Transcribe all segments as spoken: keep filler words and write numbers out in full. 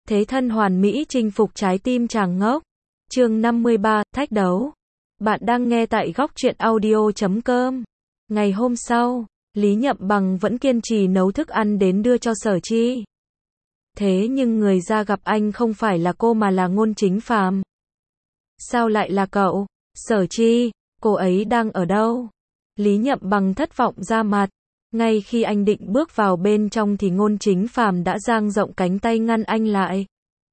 thế thân hoàn mỹ chinh phục trái tim chàng ngốc. Chương năm mươi ba, thách đấu. Bạn đang nghe tại góc truyện audio chấm com. Ngày hôm sau, Lý Nhậm Bằng vẫn kiên trì nấu thức ăn đến đưa cho Sở Chi. Thế nhưng người ra gặp anh không phải là cô mà là Ngôn Chính Phàm. Sao lại là cậu? Sở Chi, cô ấy đang ở đâu? Lý Nhậm Bằng thất vọng ra mặt. Ngay khi anh định bước vào bên trong thì Ngôn Chính Phàm đã dang rộng cánh tay ngăn anh lại.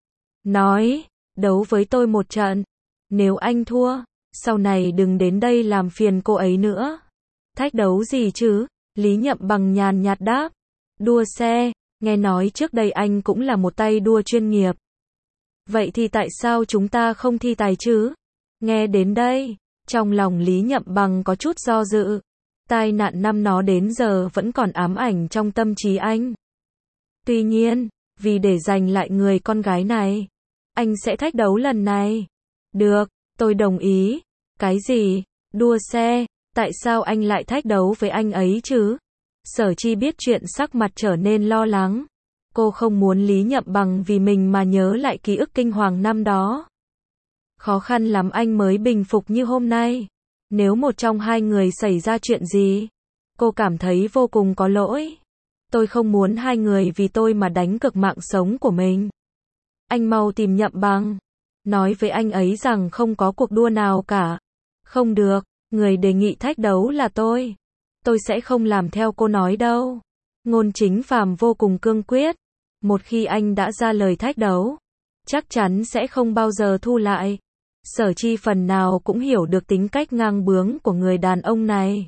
Nói, đấu với tôi một trận. Nếu anh thua, sau này đừng đến đây làm phiền cô ấy nữa. Thách đấu gì chứ? Lý Nhậm Bằng nhàn nhạt đáp. Đua xe, nghe nói trước đây anh cũng là một tay đua chuyên nghiệp. Vậy thì tại sao chúng ta không thi tài chứ? Nghe đến đây, trong lòng Lý Nhậm Bằng có chút do dự. Tai nạn năm nó đến giờ vẫn còn ám ảnh trong tâm trí anh. Tuy nhiên, vì để giành lại người con gái này, anh sẽ thách đấu lần này. Được, tôi đồng ý. Cái gì? Đua xe? Tại sao anh lại thách đấu với anh ấy chứ? Sở Chi biết chuyện sắc mặt trở nên lo lắng. Cô không muốn Lý Nhậm Bằng vì mình mà nhớ lại ký ức kinh hoàng năm đó. Khó khăn lắm anh mới bình phục như hôm nay. Nếu một trong hai người xảy ra chuyện gì, cô cảm thấy vô cùng có lỗi. Tôi không muốn hai người vì tôi mà đánh cược mạng sống của mình. Anh mau tìm Nhậm Bằng. Nói với anh ấy rằng không có cuộc đua nào cả. Không được, người đề nghị thách đấu là tôi. Tôi sẽ không làm theo cô nói đâu. Ngôn Chính Phàm vô cùng cương quyết. Một khi anh đã ra lời thách đấu, chắc chắn sẽ không bao giờ thu lại. Sở Chi phần nào cũng hiểu được tính cách ngang bướng của người đàn ông này.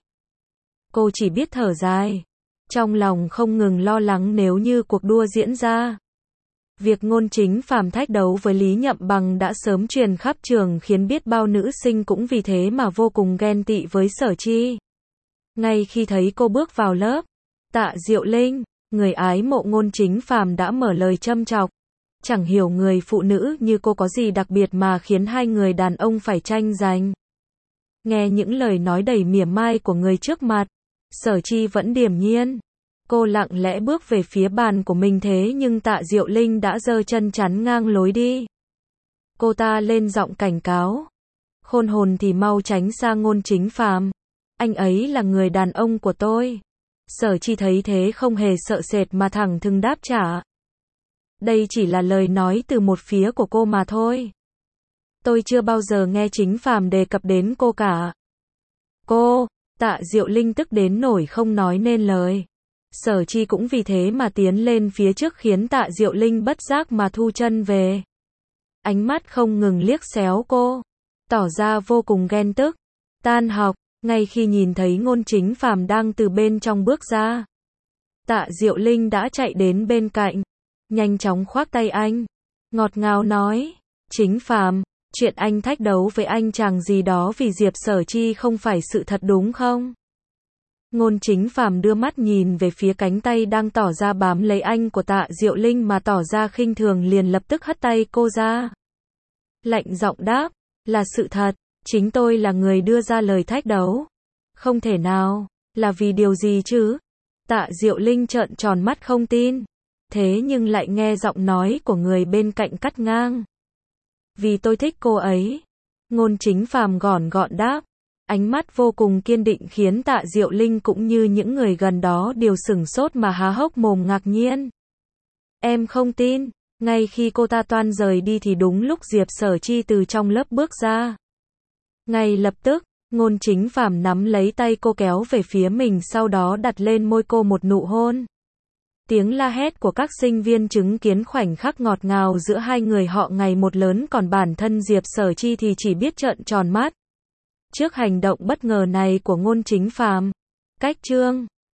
Cô chỉ biết thở dài. Trong lòng không ngừng lo lắng nếu như cuộc đua diễn ra. Việc Ngôn Chính Phàm thách đấu với Lý Nhậm Bằng đã sớm truyền khắp trường khiến biết bao nữ sinh cũng vì thế mà vô cùng ghen tị với Sở Chi. Ngay khi thấy cô bước vào lớp, Tạ Diệu Linh, người ái mộ Ngôn Chính Phàm đã mở lời châm chọc. Chẳng hiểu người phụ nữ như cô có gì đặc biệt mà khiến hai người đàn ông phải tranh giành. Nghe những lời nói đầy mỉa mai của người trước mặt, Sở Chi vẫn điềm nhiên. Cô lặng lẽ bước về phía bàn của mình thế nhưng Tạ Diệu Linh đã giơ chân chắn ngang lối đi. Cô ta lên giọng cảnh cáo. Khôn hồn thì mau tránh xa Ngôn Chính Phàm. Anh ấy là người đàn ông của tôi. Sở Chi thấy thế không hề sợ sệt mà thẳng thừng đáp trả. Đây chỉ là lời nói từ một phía của cô mà thôi. Tôi chưa bao giờ nghe Chính Phàm đề cập đến cô cả. Cô, Tạ Diệu Linh tức đến nổi không nói nên lời. Sở Chi cũng vì thế mà tiến lên phía trước khiến Tạ Diệu Linh bất giác mà thu chân về. Ánh mắt không ngừng liếc xéo cô, tỏ ra vô cùng ghen tức. Tan học, ngay khi nhìn thấy Ngôn Chính Phàm đang từ bên trong bước ra, Tạ Diệu Linh đã chạy đến bên cạnh, nhanh chóng khoác tay anh, ngọt ngào nói, Chính Phàm, chuyện anh thách đấu với anh chàng gì đó vì Diệp Sở Chi không phải sự thật đúng không? Ngôn Chính Phàm đưa mắt nhìn về phía cánh tay đang tỏ ra bám lấy anh của Tạ Diệu Linh mà tỏ ra khinh thường liền lập tức hất tay cô ra. Lạnh giọng đáp, là sự thật, chính tôi là người đưa ra lời thách đấu. Không thể nào, là vì điều gì chứ? Tạ Diệu Linh trợn tròn mắt không tin. Thế nhưng lại nghe giọng nói của người bên cạnh cắt ngang. Vì tôi thích cô ấy. Ngôn Chính Phàm gọn gọn đáp. Ánh mắt vô cùng kiên định khiến Tạ Diệu Linh cũng như những người gần đó đều sửng sốt mà há hốc mồm ngạc nhiên. Em không tin. Ngay khi cô ta toan rời đi thì đúng lúc Diệp Sở Chi từ trong lớp bước ra. Ngay lập tức, Ngôn Chính Phàm nắm lấy tay cô kéo về phía mình sau đó đặt lên môi cô một nụ hôn. Tiếng la hét của các sinh viên chứng kiến khoảnh khắc ngọt ngào giữa hai người họ ngày một lớn còn bản thân Diệp Sở Chi thì chỉ biết trợn tròn mắt. Trước hành động bất ngờ này của Ngôn Chính Phàm, cách chương